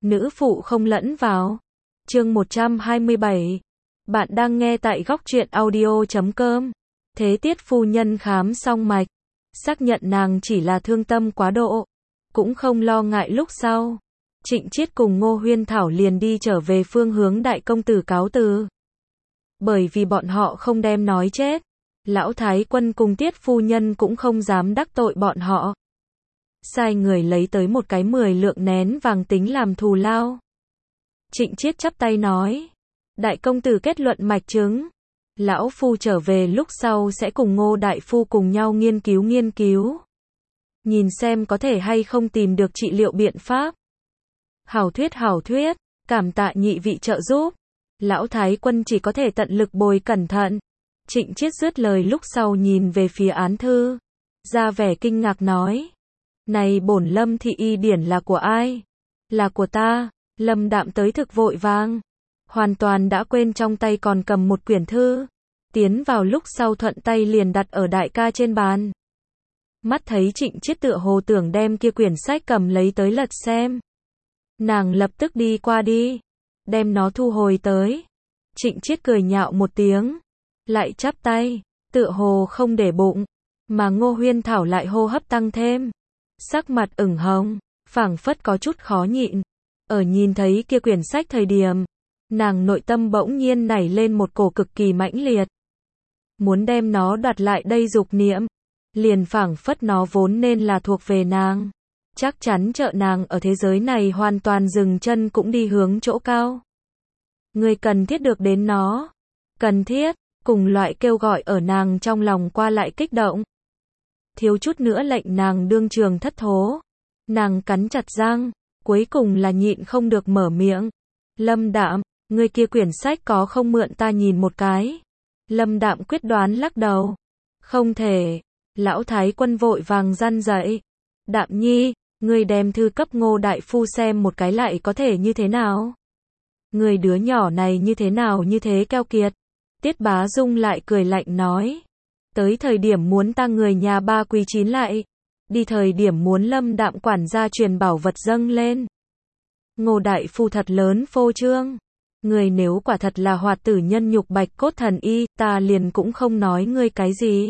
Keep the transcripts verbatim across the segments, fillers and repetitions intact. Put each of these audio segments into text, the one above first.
nữ phụ không lẫn vào. Chương một trăm hai mươi bảy. Bạn đang nghe tại góc truyện audio chấm com. Thế Tiết phu nhân khám xong mạch, xác nhận nàng chỉ là thương tâm quá độ, cũng không lo ngại lúc sau. Trịnh Chiết cùng Ngô Huyên Thảo liền đi trở về phương hướng đại công tử cáo từ. Bởi vì bọn họ không đem nói chết, lão thái quân cùng Tiết phu nhân cũng không dám đắc tội bọn họ. Sai người lấy tới một cái mười lượng nén vàng tính làm thù lao. Trịnh Chiết chắp tay nói, đại công tử kết luận mạch chứng, lão phu trở về lúc sau sẽ cùng Ngô đại phu cùng nhau nghiên cứu nghiên cứu, nhìn xem có thể hay không tìm được trị liệu biện pháp. Hảo thuyết hảo thuyết, cảm tạ nhị vị trợ giúp. Lão thái quân chỉ có thể tận lực bồi cẩn thận. Trịnh Chiết dứt lời lúc sau nhìn về phía án thư, ra vẻ kinh ngạc nói, này bổn Lâm thị y điển là của ai? Là của ta. Lâm Đạm tới thực vội vàng, hoàn toàn đã quên trong tay còn cầm một quyển thư, tiến vào lúc sau thuận tay liền đặt ở đại ca trên bàn. Mắt thấy Trịnh Chiết tựa hồ tưởng đem kia quyển sách cầm lấy tới lật xem, nàng lập tức đi qua đi, đem nó thu hồi tới. Trịnh Chiết cười nhạo một tiếng, lại chắp tay, tựa hồ không để bụng, mà Ngô Huyên Thảo lại hô hấp tăng thêm, sắc mặt ửng hồng, phảng phất có chút khó nhịn. Ở nhìn thấy kia quyển sách thời điểm, nàng nội tâm bỗng nhiên nảy lên một cổ cực kỳ mãnh liệt, muốn đem nó đoạt lại đây dục niệm, liền phảng phất nó vốn nên là thuộc về nàng, chắc chắn trợ nàng ở thế giới này hoàn toàn dừng chân cũng đi hướng chỗ cao. Người cần thiết được đến nó, cần thiết, cùng loại kêu gọi ở nàng trong lòng qua lại kích động, thiếu chút nữa lệnh nàng đương trường thất thố. Nàng cắn chặt răng, cuối cùng là nhịn không được mở miệng. Lâm Đạm, người kia quyển sách có không mượn ta nhìn một cái? Lâm Đạm quyết đoán lắc đầu. Không thể. Lão thái quân vội vàng răn dậy. Đạm nhi, người đem thư cấp Ngô đại phu xem một cái lại có thể như thế nào? Người đứa nhỏ này như thế nào như thế keo kiệt? Tiết Bá Dung lại cười lạnh nói. Tới thời điểm muốn ta người nhà ba quý chín lại, đi thời điểm muốn Lâm Đạm quản gia truyền bảo vật dâng lên. Ngô đại phu thật lớn phô trương. Người nếu quả thật là hoạt tử nhân nhục bạch cốt thần y, ta liền cũng không nói ngươi cái gì.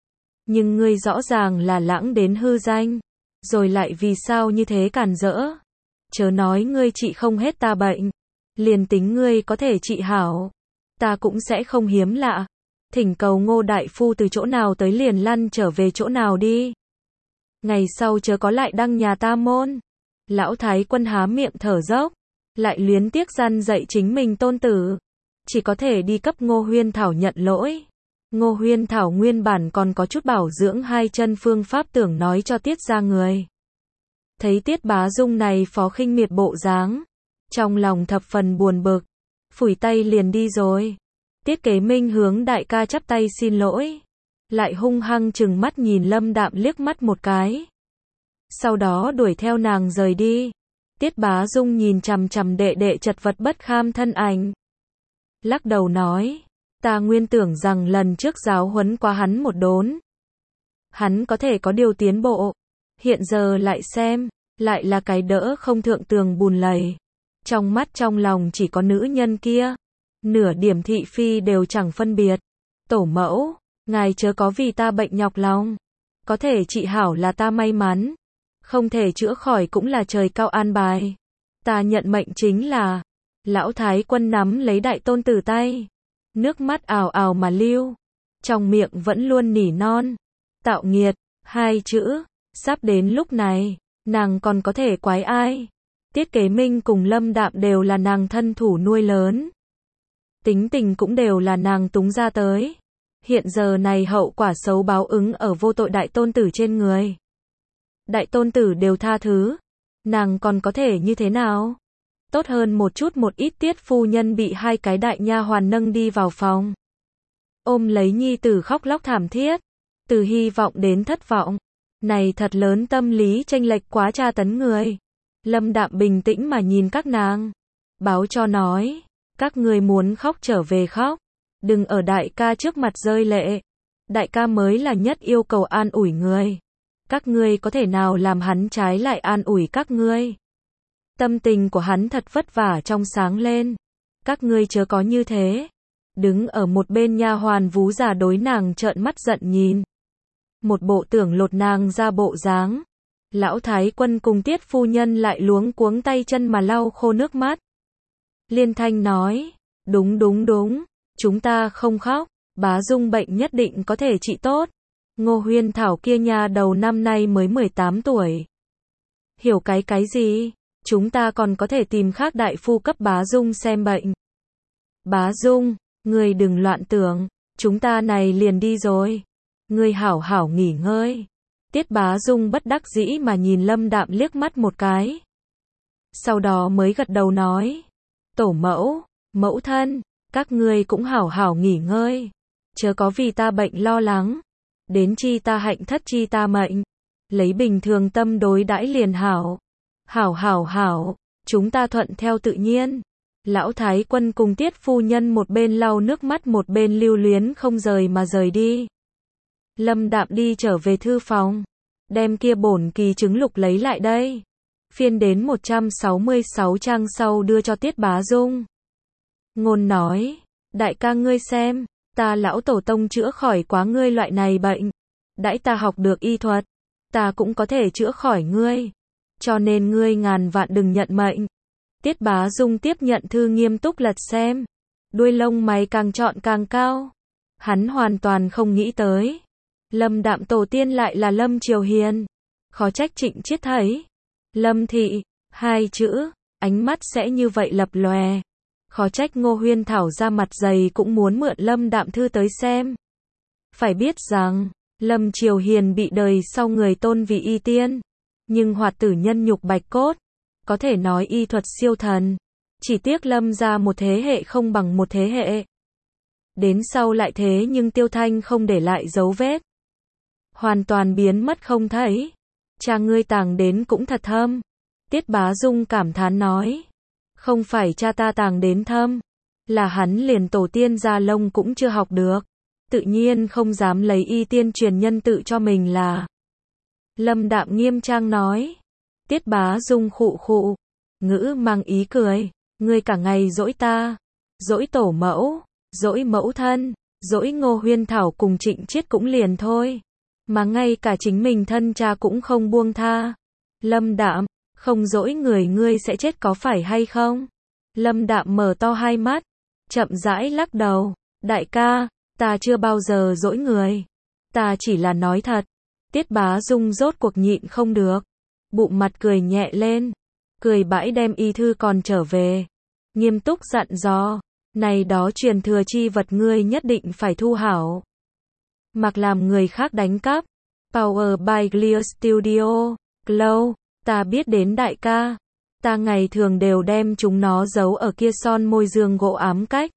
Nhưng ngươi rõ ràng là lãng đến hư danh, rồi lại vì sao như thế càn rỡ? Chớ nói ngươi trị không hết ta bệnh, liền tính ngươi có thể trị hảo, ta cũng sẽ không hiếm lạ. Thỉnh cầu Ngô đại phu từ chỗ nào tới liền lăn trở về chỗ nào đi. Ngày sau chớ có lại đăng nhà ta môn. Lão thái quân há miệng thở dốc, lại luyến tiếc răn dạy chính mình tôn tử, chỉ có thể đi cấp Ngô Huyên Thảo nhận lỗi. Ngô Huyên Thảo nguyên bản còn có chút bảo dưỡng hai chân phương pháp tưởng nói cho Tiết ra người. Thấy Tiết Bá Dung này phó khinh miệt bộ dáng, trong lòng thập phần buồn bực, phủi tay liền đi rồi. Tiết Kế Minh hướng đại ca chắp tay xin lỗi, lại hung hăng chừng mắt nhìn Lâm Đạm liếc mắt một cái, sau đó đuổi theo nàng rời đi. Tiết Bá Dung nhìn chằm chằm đệ đệ chật vật bất kham thân ảnh, lắc đầu nói, ta nguyên tưởng rằng lần trước giáo huấn qua hắn một đốn, hắn có thể có điều tiến bộ, hiện giờ lại xem, lại là cái đỡ không thượng tường bùn lầy, trong mắt trong lòng chỉ có nữ nhân kia, nửa điểm thị phi đều chẳng phân biệt. Tổ mẫu, ngài chớ có vì ta bệnh nhọc lòng, có thể trị hảo là ta may mắn, không thể chữa khỏi cũng là trời cao an bài. Ta nhận mệnh chính là. Lão thái quân nắm lấy đại tôn tử tay, nước mắt ào ào mà lưu, trong miệng vẫn luôn nỉ non, tạo nghiệt, hai chữ. Sắp đến lúc này, nàng còn có thể quái ai? Tiết Kế Minh cùng Lâm Đạm đều là nàng thân thủ nuôi lớn, tính tình cũng đều là nàng túng ra tới. Hiện giờ này hậu quả xấu báo ứng ở vô tội đại tôn tử trên người. Đại tôn tử đều tha thứ, nàng còn có thể như thế nào? Tốt hơn một chút một ít. Tiết phu nhân bị hai cái đại nha hoàn nâng đi vào phòng, ôm lấy nhi tử khóc lóc thảm thiết, từ hy vọng đến thất vọng. Này thật lớn tâm lý chênh lệch quá tra tấn người. Lâm Đạm bình tĩnh mà nhìn các nàng, báo cho nói, các người muốn khóc trở về khóc, đừng ở đại ca trước mặt rơi lệ. Đại ca mới là nhất yêu cầu an ủi người, các ngươi có thể nào làm hắn trái lại an ủi các ngươi? Tâm tình của hắn thật vất vả trong sáng lên. Các ngươi chớ có như thế. Đứng ở một bên nha hoàn vú già đối nàng trợn mắt giận nhìn. Một bộ tưởng lột nàng ra bộ dáng. Lão thái quân cùng Tiết phu nhân lại luống cuống tay chân mà lau khô nước mắt. Liên thanh nói, đúng đúng đúng, chúng ta không khóc, bá Dung bệnh nhất định có thể trị tốt. Ngô Huyên Thảo kia nha đầu năm nay mới mười tám tuổi. Hiểu cái cái gì, chúng ta còn có thể tìm khác đại phu cấp bá Dung xem bệnh. Bá Dung, ngươi đừng loạn tưởng, chúng ta này liền đi rồi. Ngươi hảo hảo nghỉ ngơi. Tiết bá Dung bất đắc dĩ mà nhìn Lâm Đạm liếc mắt một cái. Sau đó mới gật đầu nói. Tổ mẫu, mẫu thân, các ngươi cũng hảo hảo nghỉ ngơi. Chớ có vì ta bệnh lo lắng. Đến chi ta hạnh thất chi ta mệnh. Lấy bình thường tâm đối đãi liền hảo. Hảo hảo hảo, chúng ta thuận theo tự nhiên. Lão thái quân cùng Tiết phu nhân một bên lau nước mắt một bên lưu luyến không rời mà rời đi. Lâm Đạm đi trở về thư phòng, đem kia bổn kỳ chứng lục lấy lại đây. Phiên đến một trăm sáu mươi sáu trang sau đưa cho Tiết bá Dung. Ngôn nói, đại ca ngươi xem, ta lão tổ tông chữa khỏi quá ngươi loại này bệnh. Đãi ta học được y thuật, ta cũng có thể chữa khỏi ngươi. Cho nên ngươi ngàn vạn đừng nhận mệnh. Tiết bá Dung tiếp nhận thư nghiêm túc lật xem. Đuôi lông mày càng trọn càng cao. Hắn hoàn toàn không nghĩ tới. Lâm Đạm tổ tiên lại là Lâm Triều Hiền. Khó trách Trịnh Chiết thấy. Lâm thị, hai chữ, ánh mắt sẽ như vậy lập lòe. Khó trách Ngô Huyên Thảo ra mặt dày cũng muốn mượn Lâm Đạm thư tới xem. Phải biết rằng, Lâm Triều Hiền bị đời sau người tôn vì y tiên. Nhưng hoạt tử nhân nhục bạch cốt. Có thể nói y thuật siêu thần. Chỉ tiếc Lâm ra một thế hệ không bằng một thế hệ. Đến sau lại thế nhưng Tiêu Thanh không để lại dấu vết. Hoàn toàn biến mất không thấy. Cha ngươi tàng đến cũng thật thâm. Tiết bá Dung cảm thán nói. Không phải cha ta tàng đến thâm. Là hắn liền tổ tiên gia lông cũng chưa học được. Tự nhiên không dám lấy y tiên truyền nhân tự cho mình là. Lâm Đạm nghiêm trang nói. Tiết bá Dung khụ khụ. Ngữ mang ý cười. Ngươi cả ngày dỗi ta. Dỗi tổ mẫu. Dỗi mẫu thân. Dỗi Ngô Huyên Thảo cùng Trịnh Chiết cũng liền thôi. Mà ngay cả chính mình thân cha cũng không buông tha. Lâm Đạm, không dỗi người ngươi sẽ chết có phải hay không? Lâm Đạm mở to hai mắt. Chậm rãi lắc đầu. Đại ca, ta chưa bao giờ dỗi người. Ta chỉ là nói thật. Tiết bá Dung rốt cuộc nhịn không được. Bụng mặt cười nhẹ lên. Cười bãi đem y thư còn trở về. Nghiêm túc dặn dò. Này đó truyền thừa chi vật ngươi nhất định phải thu hảo. Mặc làm người khác đánh cắp. Power by Clear Studio. Glow. Ta biết đến đại ca. Ta ngày thường đều đem chúng nó giấu ở kia son môi giường gỗ ám cách.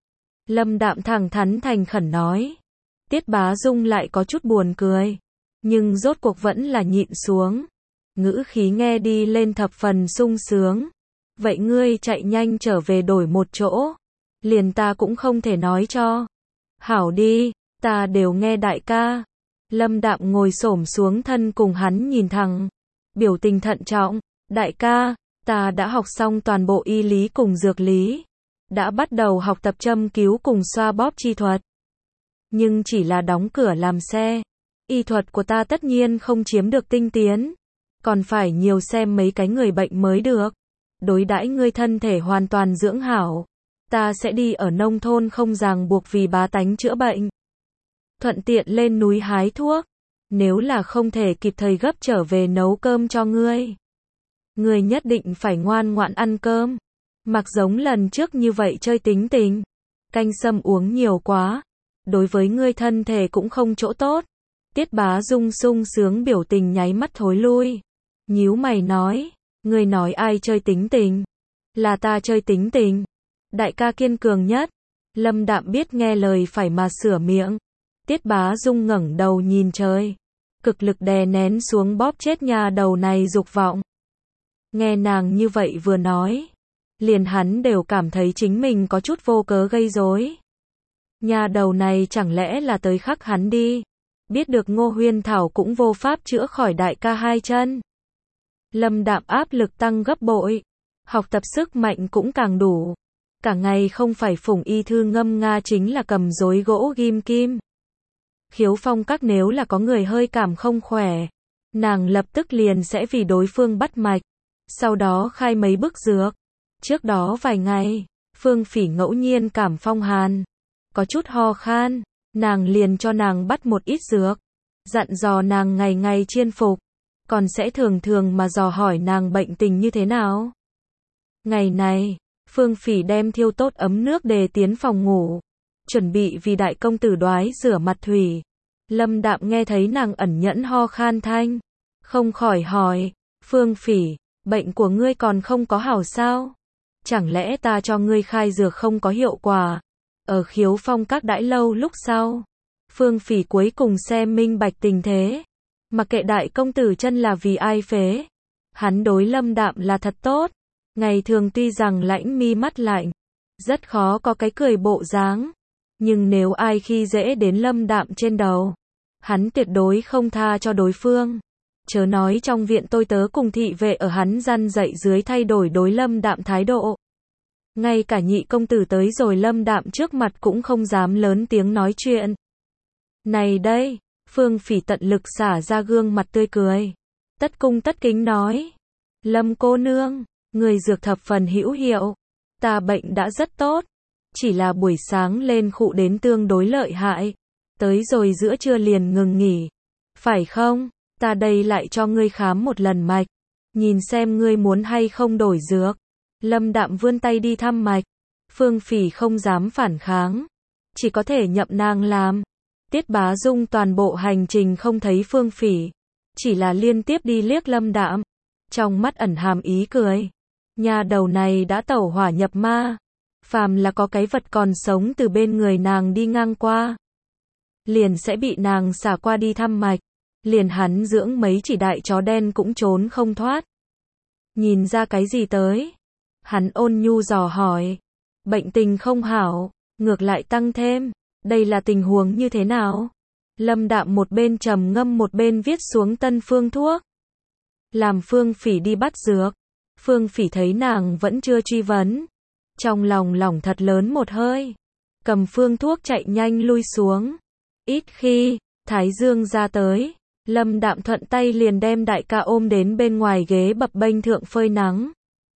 Lâm Đạm thẳng thắn thành khẩn nói. Tiết bá Dung lại có chút buồn cười. Nhưng rốt cuộc vẫn là nhịn xuống. Ngữ khí nghe đi lên thập phần sung sướng. Vậy ngươi chạy nhanh trở về đổi một chỗ. Liền ta cũng không thể nói cho. Hảo đi, ta đều nghe đại ca. Lâm Đạm ngồi xổm xuống thân cùng hắn nhìn thẳng. Biểu tình thận trọng. Đại ca, ta đã học xong toàn bộ y lý cùng dược lý. Đã bắt đầu học tập châm cứu cùng xoa bóp chi thuật. Nhưng chỉ là đóng cửa làm xe. Y thuật của ta tất nhiên không chiếm được tinh tiến. Còn phải nhiều xem mấy cái người bệnh mới được. Đối đãi ngươi thân thể hoàn toàn dưỡng hảo. Ta sẽ đi ở nông thôn không ràng buộc vì bá tánh chữa bệnh. Thuận tiện lên núi hái thuốc. Nếu là không thể kịp thời gấp trở về nấu cơm cho ngươi. Ngươi nhất định phải ngoan ngoãn ăn cơm. Mặc giống lần trước như vậy chơi tính tình. Canh sâm uống nhiều quá. Đối với ngươi thân thể cũng không chỗ tốt. Tiết bá Dung sung sướng biểu tình nháy mắt thối lui. Nhíu mày nói. Ngươi nói ai chơi tính tình? Là ta chơi tính tình. Đại ca kiên cường nhất. Lâm Đạm biết nghe lời phải mà sửa miệng. Tiết bá Dung ngẩng đầu nhìn trời. Cực lực đè nén xuống bóp chết nhà đầu này dục vọng. Nghe nàng như vậy vừa nói. Liền hắn đều cảm thấy chính mình có chút vô cớ gây rối. Nhà đầu này chẳng lẽ là tới khắc hắn đi. Biết được Ngô Huyên Thảo cũng vô pháp chữa khỏi đại ca hai chân. Lâm Đạm áp lực tăng gấp bội. học tập sức mạnh cũng càng đủ. Cả ngày không phải phủng y thư ngâm nga chính là cầm rối gỗ ghim kim. Khiếu phong các nếu là có người hơi cảm không khỏe, nàng lập tức liền sẽ vì đối phương bắt mạch, sau đó khai mấy bức dược. Trước đó vài ngày, Phương Phỉ ngẫu nhiên cảm phong hàn, có chút ho khan, nàng liền cho nàng bắt một ít dược, dặn dò nàng ngày ngày chiên phục, còn sẽ thường thường mà dò hỏi nàng bệnh tình như thế nào. Ngày này, Phương Phỉ đem thiêu tốt ấm nước đề tiến phòng ngủ, chuẩn bị vì đại công tử đoái rửa mặt thủy. Lâm Đạm nghe thấy nàng ẩn nhẫn ho khan thanh, không khỏi hỏi, Phương Phỉ, bệnh của ngươi còn không có hảo sao? Chẳng lẽ ta cho ngươi khai dược không có hiệu quả? Ở Khiếu Phong các đãi lâu lúc sau, Phương Phỉ cuối cùng xem minh bạch tình thế, mặc kệ đại công tử chân là vì ai phế, hắn đối Lâm Đạm là thật tốt, ngày thường tuy rằng lãnh mi mắt lạnh, rất khó có cái cười bộ dáng, nhưng nếu ai khi dễ đến Lâm Đạm trên đầu, hắn tuyệt đối không tha cho đối phương. Chớ nói trong viện tôi tớ cùng thị vệ ở hắn răn dạy dưới thay đổi đối Lâm Đạm thái độ. Ngay cả nhị công tử tới rồi Lâm Đạm trước mặt cũng không dám lớn tiếng nói chuyện. Này đây, Phương Phỉ tận lực xả ra gương mặt tươi cười, tất cung tất kính nói, Lâm cô nương, người dược thập phần hữu hiệu, ta bệnh đã rất tốt, chỉ là buổi sáng lên khụ đến tương đối lợi hại, tới rồi giữa trưa liền ngừng nghỉ, phải không? Ta đây lại cho ngươi khám một lần mạch, nhìn xem ngươi muốn hay không đổi dược. Lâm Đạm vươn tay đi thăm mạch, Phương Phỉ không dám phản kháng, chỉ có thể nhậm nàng làm. Tiết Bá Dung toàn bộ hành trình không thấy Phương Phỉ, chỉ là liên tiếp đi liếc Lâm Đạm, trong mắt ẩn hàm ý cười. Nhà đầu này đã tẩu hỏa nhập ma, phàm là có cái vật còn sống từ bên người nàng đi ngang qua, liền sẽ bị nàng xả qua đi thăm mạch, liền hắn dưỡng mấy chỉ đại chó đen cũng trốn không thoát. Nhìn ra cái gì tới? Hắn ôn nhu dò hỏi, bệnh tình không hảo, ngược lại tăng thêm, đây là tình huống như thế nào? Lâm Đạm một bên trầm ngâm một bên viết xuống tân phương thuốc, làm Phương Phỉ đi bắt dược. Phương Phỉ thấy nàng vẫn chưa truy vấn, trong lòng lỏng thật lớn một hơi, cầm phương thuốc chạy nhanh lui xuống. Ít khi, Thái Dương ra tới, Lâm Đạm thuận tay liền đem đại ca ôm đến bên ngoài ghế bập bênh thượng phơi nắng.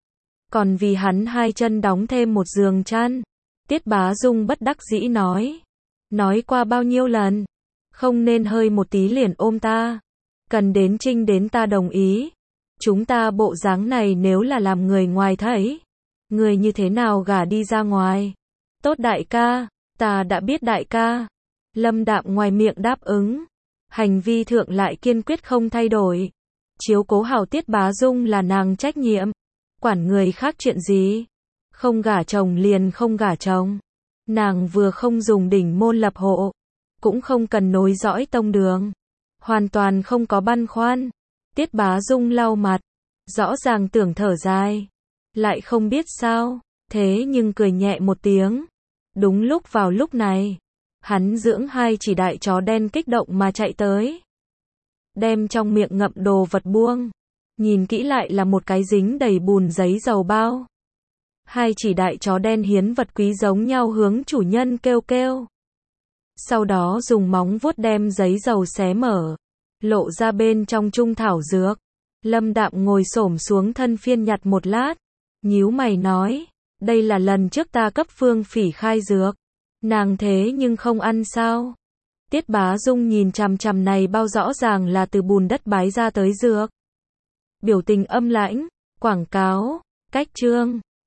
Còn vì hắn hai chân đóng thêm một giường chăn, Tiết Bá Dung bất đắc dĩ nói. Nói qua bao nhiêu lần, không nên hơi một tí liền ôm ta, cần đến trinh đến ta đồng ý. Chúng ta bộ dáng này nếu là làm người ngoài thấy, người như thế nào gả đi ra ngoài? Tốt đại ca, ta đã biết đại ca. Lâm Đạm ngoài miệng đáp ứng, hành vi thượng lại kiên quyết không thay đổi. Chiếu cố hảo Tiết Bá Dung là nàng trách nhiệm, quản người khác chuyện gì? Không gả chồng liền không gả chồng. Nàng vừa không dùng đỉnh môn lập hộ, cũng không cần nối dõi tông đường, hoàn toàn không có băn khoăn. Tiết Bá Dung lau mặt, rõ ràng tưởng thở dài, lại không biết sao, thế nhưng cười nhẹ một tiếng. Đúng lúc vào lúc này, hắn dưỡng hai chỉ đại chó đen kích động mà chạy tới, đem trong miệng ngậm đồ vật buông, nhìn kỹ lại là một cái dính đầy bùn giấy dầu bao. Hai chỉ đại chó đen hiến vật quý giống nhau hướng chủ nhân kêu kêu. Sau đó dùng móng vuốt đem giấy dầu xé mở, lộ ra bên trong trung thảo dược. Lâm Đạm ngồi xổm xuống thân phiên nhặt một lát, nhíu mày nói, đây là lần trước ta cấp Phương Phỉ khai dược, nàng thế nhưng không ăn sao? Tiết Bá Dung nhìn chằm chằm này bao rõ ràng là từ bùn đất bái ra tới dược, biểu tình âm lãnh. Quảng cáo, cách chương